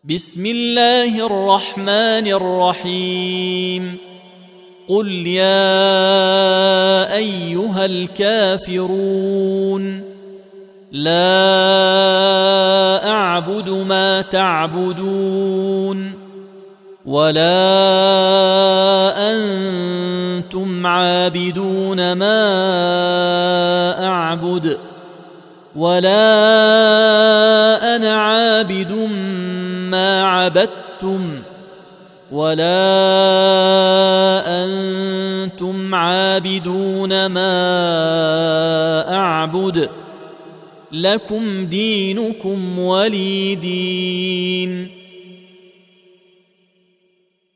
بسم الله الرحمن الرحيم قل يا أيها الكافرون لا أعبد ما تعبدون ولا أنتم عابدون ما أعبد ولا أنا عابد ما عبدتم ولا أنتم عابدون ما أعبد لكم دينكم ولي دين.